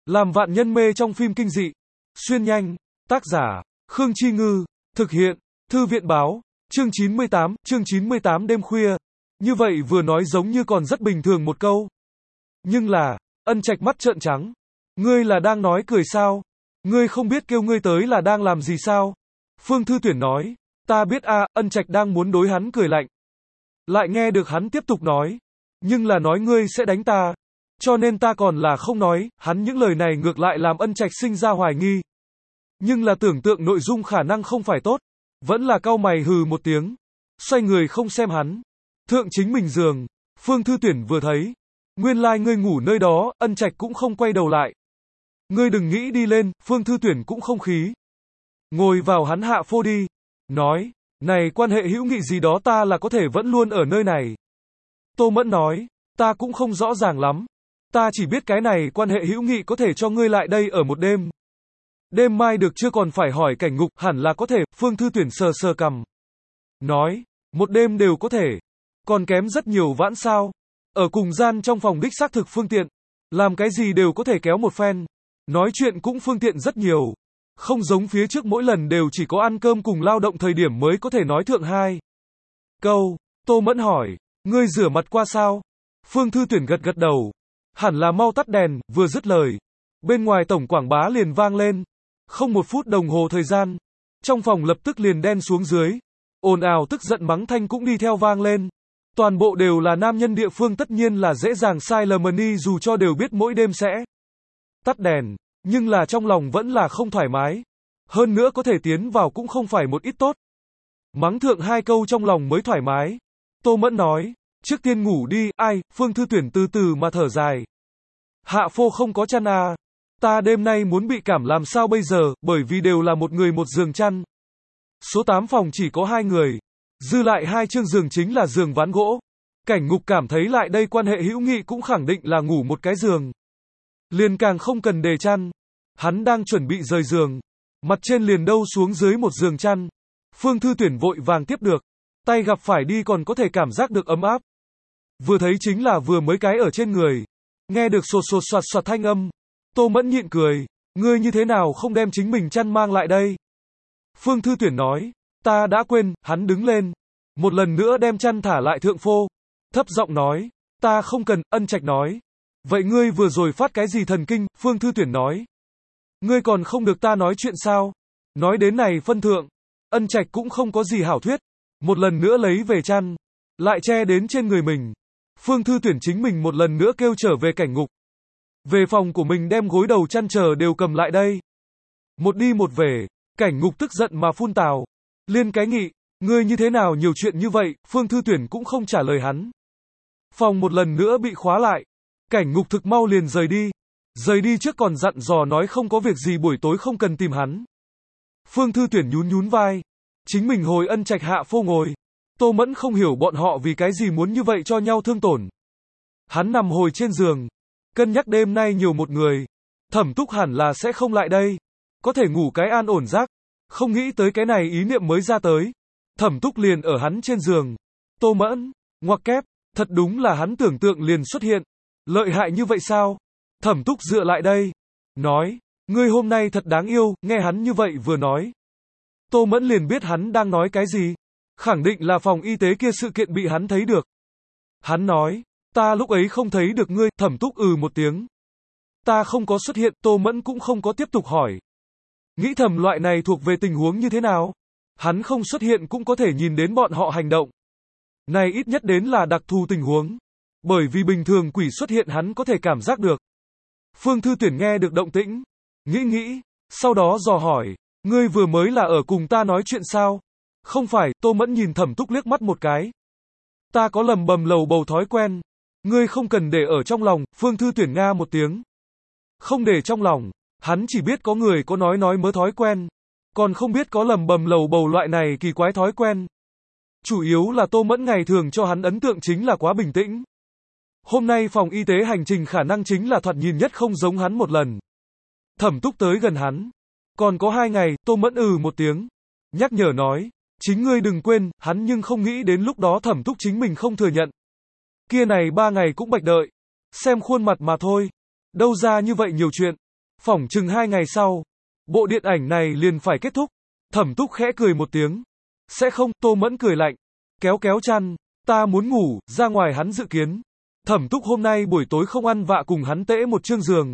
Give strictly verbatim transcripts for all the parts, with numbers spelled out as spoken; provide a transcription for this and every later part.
Làm vạn nhân mê trong phim kinh dị. Xuyên nhanh. Tác giả, Khương Chi Ngư. Thực hiện, Thư viện báo. Chương chín mươi tám, chương chín mươi tám đêm khuya. Như vậy vừa nói giống như còn rất bình thường một câu. Nhưng là, Ân Trạch mắt trợn trắng. Ngươi là đang nói cười sao? Ngươi không biết kêu ngươi tới là đang làm gì sao? Phương Thư Tuyển nói. Ta biết a, à, Ân Trạch đang muốn đối hắn cười lạnh. Lại nghe được hắn tiếp tục nói. Nhưng là nói ngươi sẽ đánh ta. Cho nên ta còn là không nói, hắn những lời này ngược lại làm Ân Trạch sinh ra hoài nghi. Nhưng là tưởng tượng nội dung khả năng không phải tốt. Vẫn là cau mày hừ một tiếng. Xoay người không xem hắn. Thượng chính mình giường. Phương Thư Tuyển vừa thấy. Nguyên lai like ngươi ngủ nơi đó, Ân Trạch cũng không quay đầu lại. Ngươi đừng nghĩ đi lên, Phương Thư Tuyển cũng không khí. Ngồi vào hắn hạ phô đi. Nói, này quan hệ hữu nghị gì đó ta là có thể vẫn luôn ở nơi này. Tô Mẫn nói, ta cũng không rõ ràng lắm. Ta chỉ biết cái này quan hệ hữu nghị có thể cho ngươi lại đây ở một đêm. Đêm mai được chưa còn phải hỏi Cảnh Ngục, hẳn là có thể, Phương Thư Tuyển sờ sờ cằm. Nói, một đêm đều có thể. Còn kém rất nhiều vãn sao. Ở cùng gian trong phòng đích xác thực phương tiện. Làm cái gì đều có thể kéo một phen. Nói chuyện cũng phương tiện rất nhiều. Không giống phía trước mỗi lần đều chỉ có ăn cơm cùng lao động thời điểm mới có thể nói thượng hai câu. Tô Mẫn hỏi, ngươi rửa mặt qua sao? Phương Thư Tuyển gật gật đầu. Hẳn là mau tắt đèn, vừa dứt lời. Bên ngoài tổng quảng bá liền vang lên. Không một phút đồng hồ thời gian. Trong phòng lập tức liền đen xuống dưới. Ồn ào tức giận mắng thanh cũng đi theo vang lên. Toàn bộ đều là nam nhân địa phương tất nhiên là dễ dàng sai lầm đi dù cho đều biết mỗi đêm sẽ tắt đèn. Nhưng là trong lòng vẫn là không thoải mái. Hơn nữa có thể tiến vào cũng không phải một ít tốt. Mắng thượng hai câu trong lòng mới thoải mái. Tô Mẫn nói, trước tiên ngủ đi, ai, Phương Thư Tuyển từ từ mà thở dài. Hạ phô không có chăn à. Ta đêm nay muốn bị cảm làm sao bây giờ, bởi vì đều là một người một giường chăn. Số tám phòng chỉ có hai người. Dư lại hai chương giường chính là giường ván gỗ. Cảnh Ngục cảm thấy lại đây quan hệ hữu nghị cũng khẳng định là ngủ một cái giường. Liền càng không cần đề chăn. Hắn đang chuẩn bị rời giường. Mặt trên liền đâu xuống dưới một giường chăn. Phương Thư Tuyển vội vàng tiếp được. Tay gặp phải đi còn có thể cảm giác được ấm áp. Vừa thấy chính là vừa mới cái ở trên người. Nghe được sột sột soạt soạt thanh âm. Tô Mẫn nhịn cười. Ngươi như thế nào không đem chính mình chăn mang lại đây? Phương Thư Tuyển nói. Ta đã quên, hắn đứng lên. Một lần nữa đem chăn thả lại thượng phô. Thấp giọng nói. Ta không cần, Ân Trạch nói. Vậy ngươi vừa rồi phát cái gì thần kinh? Phương Thư Tuyển nói. Ngươi còn không được ta nói chuyện sao? Nói đến này phân thượng. Ân Trạch cũng không có gì hảo thuyết. Một lần nữa lấy về chăn. Lại che đến trên người mình. Phương Thư Tuyển chính mình một lần nữa kêu trở về Cảnh Ngục. Về phòng của mình đem gối đầu chăn chờ đều cầm lại đây. Một đi một về. Cảnh Ngục tức giận mà phun tào. Liên cái nghị. Ngươi như thế nào nhiều chuyện như vậy? Phương Thư Tuyển cũng không trả lời hắn. Phòng một lần nữa bị khóa lại. Cảnh Ngục thực mau liền rời đi. Rời đi trước còn dặn dò nói không có việc gì buổi tối không cần tìm hắn. Phương Thư Tuyển nhún nhún vai. Chính mình hồi Ân Trạch hạ phô ngồi. Tô Mẫn không hiểu bọn họ vì cái gì muốn như vậy cho nhau thương tổn. Hắn nằm hồi trên giường. Cân nhắc đêm nay nhiều một người. Thẩm Túc hẳn là sẽ không lại đây. Có thể ngủ cái an ổn giấc. Không nghĩ tới cái này ý niệm mới ra tới. Thẩm Túc liền ở hắn trên giường. Tô Mẫn, ngoặc kép, thật đúng là hắn tưởng tượng liền xuất hiện. Lợi hại như vậy sao? Thẩm Túc dựa lại đây. Nói, ngươi hôm nay thật đáng yêu, nghe hắn như vậy vừa nói. Tô Mẫn liền biết hắn đang nói cái gì. Khẳng định là phòng y tế kia sự kiện bị hắn thấy được. Hắn nói, ta lúc ấy không thấy được ngươi, Thẩm Túc ừ một tiếng. Ta không có xuất hiện, Tô Mẫn cũng không có tiếp tục hỏi. Nghĩ thầm loại này thuộc về tình huống như thế nào? Hắn không xuất hiện cũng có thể nhìn đến bọn họ hành động. Này ít nhất đến là đặc thù tình huống. Bởi vì bình thường quỷ xuất hiện hắn có thể cảm giác được. Phương Thư Tuyển nghe được động tĩnh. Nghĩ nghĩ. Sau đó dò hỏi. Ngươi vừa mới là ở cùng ta nói chuyện sao? Không phải, Tô Mẫn nhìn Thẩm Túc liếc mắt một cái. Ta có lầm bầm lầu bầu thói quen. Ngươi không cần để ở trong lòng, Phương Thư Tuyển nga một tiếng. Không để trong lòng. Hắn chỉ biết có người có nói nói mớ thói quen. Còn không biết có lầm bầm lầu bầu loại này kỳ quái thói quen. Chủ yếu là Tô Mẫn ngày thường cho hắn ấn tượng chính là quá bình tĩnh. Hôm nay phòng y tế hành trình khả năng chính là thoạt nhìn nhất không giống hắn một lần. Thẩm Túc tới gần hắn. Còn có hai ngày, Tô Mẫn ừ một tiếng. Nhắc nhở nói, chính ngươi đừng quên, hắn nhưng không nghĩ đến lúc đó Thẩm Túc chính mình không thừa nhận. Kia này ba ngày cũng bạch đợi. Xem khuôn mặt mà thôi. Đâu ra như vậy nhiều chuyện. Phỏng chừng hai ngày sau, bộ điện ảnh này liền phải kết thúc. Thẩm Túc khẽ cười một tiếng. Sẽ không, Tô Mẫn cười lạnh. Kéo kéo chăn, ta muốn ngủ, ra ngoài hắn dự kiến. Thẩm Túc hôm nay buổi tối không ăn vạ cùng hắn tễ một chương giường,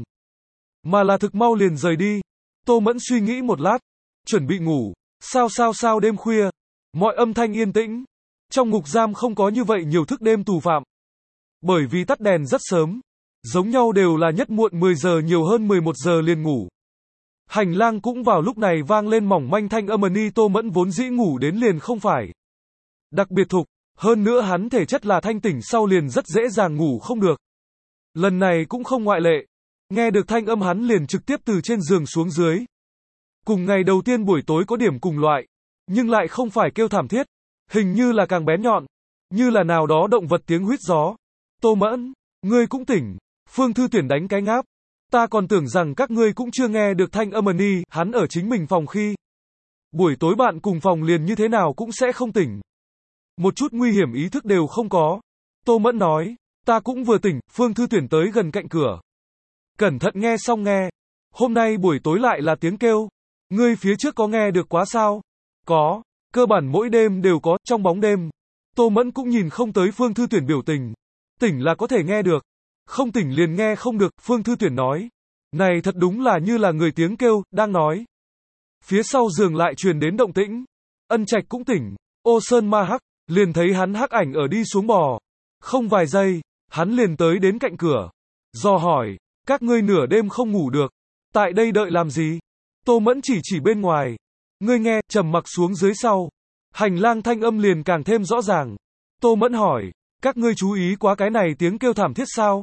mà là thực mau liền rời đi. Tô Mẫn suy nghĩ một lát, chuẩn bị ngủ. Sao sao sao đêm khuya, mọi âm thanh yên tĩnh. Trong ngục giam không có như vậy nhiều thức đêm tù phạm. Bởi vì tắt đèn rất sớm, giống nhau đều là nhất muộn mười giờ nhiều hơn mười một giờ liền ngủ. Hành lang cũng vào lúc này vang lên mỏng manh thanh âm ni. Tô Mẫn vốn dĩ ngủ đến liền không phải đặc biệt thục, hơn nữa hắn thể chất là thanh tỉnh sau liền rất dễ dàng ngủ không được. Lần này cũng không ngoại lệ, nghe được thanh âm hắn liền trực tiếp từ trên giường xuống dưới. Cùng ngày đầu tiên buổi tối có điểm cùng loại, nhưng lại không phải kêu thảm thiết, hình như là càng bén nhọn, như là nào đó động vật tiếng huýt gió. Tô Mẫn, ngươi cũng tỉnh. Phương Thư Tuyển đánh cái ngáp. Ta còn tưởng rằng các ngươi cũng chưa nghe được thanh âm ni. Hắn ở chính mình phòng khi buổi tối bạn cùng phòng liền như thế nào cũng sẽ không tỉnh. Một chút nguy hiểm ý thức đều không có. Tô Mẫn nói, ta cũng vừa tỉnh. Phương Thư Tuyển tới gần cạnh cửa, cẩn thận nghe xong nghe. Hôm nay buổi tối lại là tiếng kêu. Ngươi phía trước có nghe được quá sao? Có, cơ bản mỗi đêm đều có, trong bóng đêm. Tô Mẫn cũng nhìn không tới Phương Thư Tuyển biểu tình. Tỉnh là có thể nghe được, không tỉnh liền nghe không được. Phương Thư Tuyển nói, này thật đúng là như là người tiếng kêu, đang nói. Phía sau giường lại truyền đến động tĩnh. Ân Trạch cũng tỉnh. Ô Sơn Ma Hắc, liền thấy hắn hắc ảnh ở đi xuống bò. Không vài giây, hắn liền tới đến cạnh cửa, dò hỏi, các ngươi nửa đêm không ngủ được, tại đây đợi làm gì? Tô Mẫn chỉ chỉ bên ngoài. Ngươi nghe, trầm mặc xuống dưới sau. Hành lang thanh âm liền càng thêm rõ ràng. Tô Mẫn hỏi, các ngươi chú ý quá cái này tiếng kêu thảm thiết sao?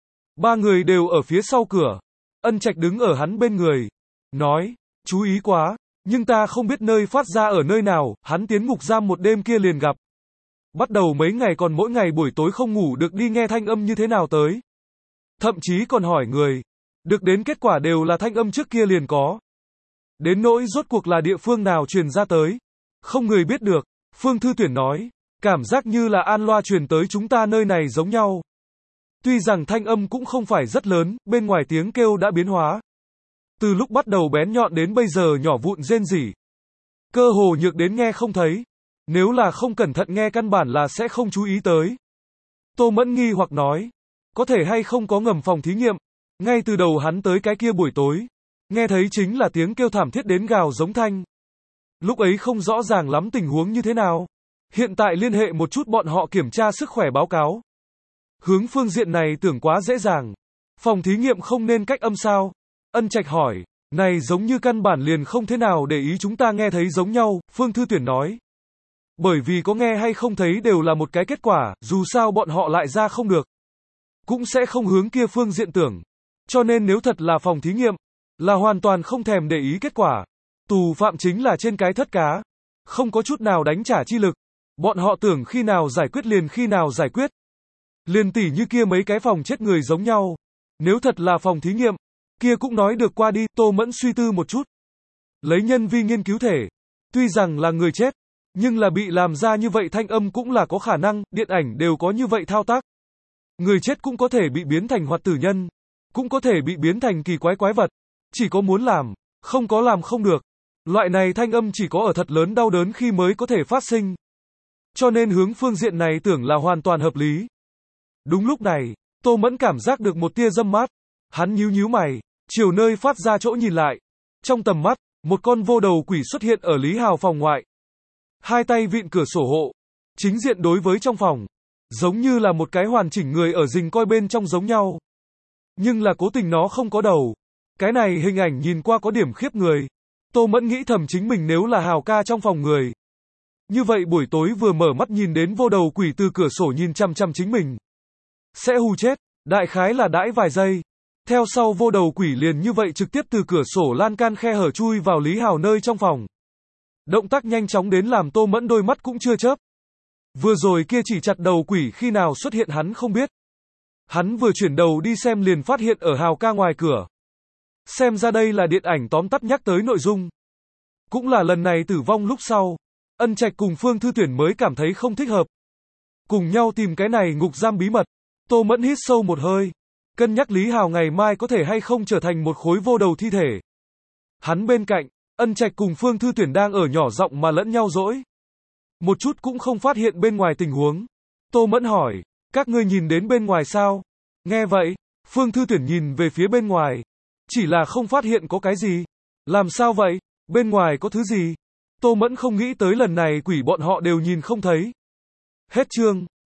Ba người đều ở phía sau cửa. Ân Trạch đứng ở hắn bên người, nói, chú ý quá, nhưng ta không biết nơi phát ra ở nơi nào. Hắn tiến ngục giam một đêm kia liền gặp. Bắt đầu mấy ngày còn mỗi ngày buổi tối không ngủ được đi nghe thanh âm như thế nào tới. Thậm chí còn hỏi người, được đến kết quả đều là thanh âm trước kia liền có. Đến nỗi rốt cuộc là địa phương nào truyền ra tới, không người biết được. Phương Thư Tuyển nói, cảm giác như là an loa truyền tới chúng ta nơi này giống nhau. Tuy rằng thanh âm cũng không phải rất lớn, bên ngoài tiếng kêu đã biến hóa. Từ lúc bắt đầu bén nhọn đến bây giờ nhỏ vụn rên rỉ. Cơ hồ nhược đến nghe không thấy. Nếu là không cẩn thận nghe căn bản là sẽ không chú ý tới. Tô Mẫn nghi hoặc nói, có thể hay không có ngầm phòng thí nghiệm. Ngay từ đầu hắn tới cái kia buổi tối, nghe thấy chính là tiếng kêu thảm thiết đến gào giống thanh. Lúc ấy không rõ ràng lắm tình huống như thế nào. Hiện tại liên hệ một chút bọn họ kiểm tra sức khỏe báo cáo. Hướng phương diện này tưởng quá dễ dàng. Phòng thí nghiệm không nên cách âm sao? Ân Trạch hỏi, này giống như căn bản liền không thế nào để ý chúng ta nghe thấy giống nhau. Phương Thư Tuyển nói, bởi vì có nghe hay không thấy đều là một cái kết quả, dù sao bọn họ lại ra không được, cũng sẽ không hướng kia phương diện tưởng. Cho nên nếu thật là phòng thí nghiệm, là hoàn toàn không thèm để ý kết quả. Tù phạm chính là trên cái thất cá, không có chút nào đánh trả chi lực. Bọn họ tưởng khi nào giải quyết liền khi nào giải quyết. Liền tỉ như kia mấy cái phòng chết người giống nhau. Nếu thật là phòng thí nghiệm, kia cũng nói được qua đi. Tô Mẫn suy tư một chút, lấy nhân vi nghiên cứu thể, tuy rằng là người chết, nhưng là bị làm ra như vậy thanh âm cũng là có khả năng. Điện ảnh đều có như vậy thao tác. Người chết cũng có thể bị biến thành hoạt tử nhân, cũng có thể bị biến thành kỳ quái quái vật. Chỉ có muốn làm, không có làm không được. Loại này thanh âm chỉ có ở thật lớn đau đớn khi mới có thể phát sinh. Cho nên hướng phương diện này tưởng là hoàn toàn hợp lý. Đúng lúc này, Tô Mẫn cảm giác được một tia dâm mát. Hắn nhíu nhíu mày, chiều nơi phát ra chỗ nhìn lại. Trong tầm mắt, một con vô đầu quỷ xuất hiện ở Lý Hào phòng ngoại. Hai tay vịn cửa sổ hộ, chính diện đối với trong phòng. Giống như là một cái hoàn chỉnh người ở rình coi bên trong giống nhau. Nhưng là cố tình nó không có đầu. Cái này hình ảnh nhìn qua có điểm khiếp người. Tô Mẫn nghĩ thầm chính mình nếu là Hào ca trong phòng người. Như vậy buổi tối vừa mở mắt nhìn đến vô đầu quỷ từ cửa sổ nhìn chăm chăm chính mình, sẽ hù chết. Đại khái là đãi vài giây. Theo sau vô đầu quỷ liền như vậy trực tiếp từ cửa sổ lan can khe hở chui vào Lý Hào nơi trong phòng. Động tác nhanh chóng đến làm Tô Mẫn đôi mắt cũng chưa chớp. Vừa rồi kia chỉ chặt đầu quỷ khi nào xuất hiện hắn không biết. Hắn vừa chuyển đầu đi xem liền phát hiện ở Hào ca ngoài cửa. Xem ra đây là điện ảnh tóm tắt nhắc tới nội dung. Cũng là lần này tử vong lúc sau, Ân Trạch cùng Phương Thư Tuyển mới cảm thấy không thích hợp. Cùng nhau tìm cái này ngục giam bí mật. Tô Mẫn hít sâu một hơi. Cân nhắc Lý Hào ngày mai có thể hay không trở thành một khối vô đầu thi thể. Hắn bên cạnh, Ân Trạch cùng Phương Thư Tuyển đang ở nhỏ giọng mà lẫn nhau dỗi. Một chút cũng không phát hiện bên ngoài tình huống. Tô Mẫn hỏi, các ngươi nhìn đến bên ngoài sao? Nghe vậy, Phương Thư Tuyển nhìn về phía bên ngoài. Chỉ là không phát hiện có cái gì. Làm sao vậy? Bên ngoài có thứ gì? Tô Mẫn không nghĩ tới lần này quỷ bọn họ đều nhìn không thấy. Hết chương.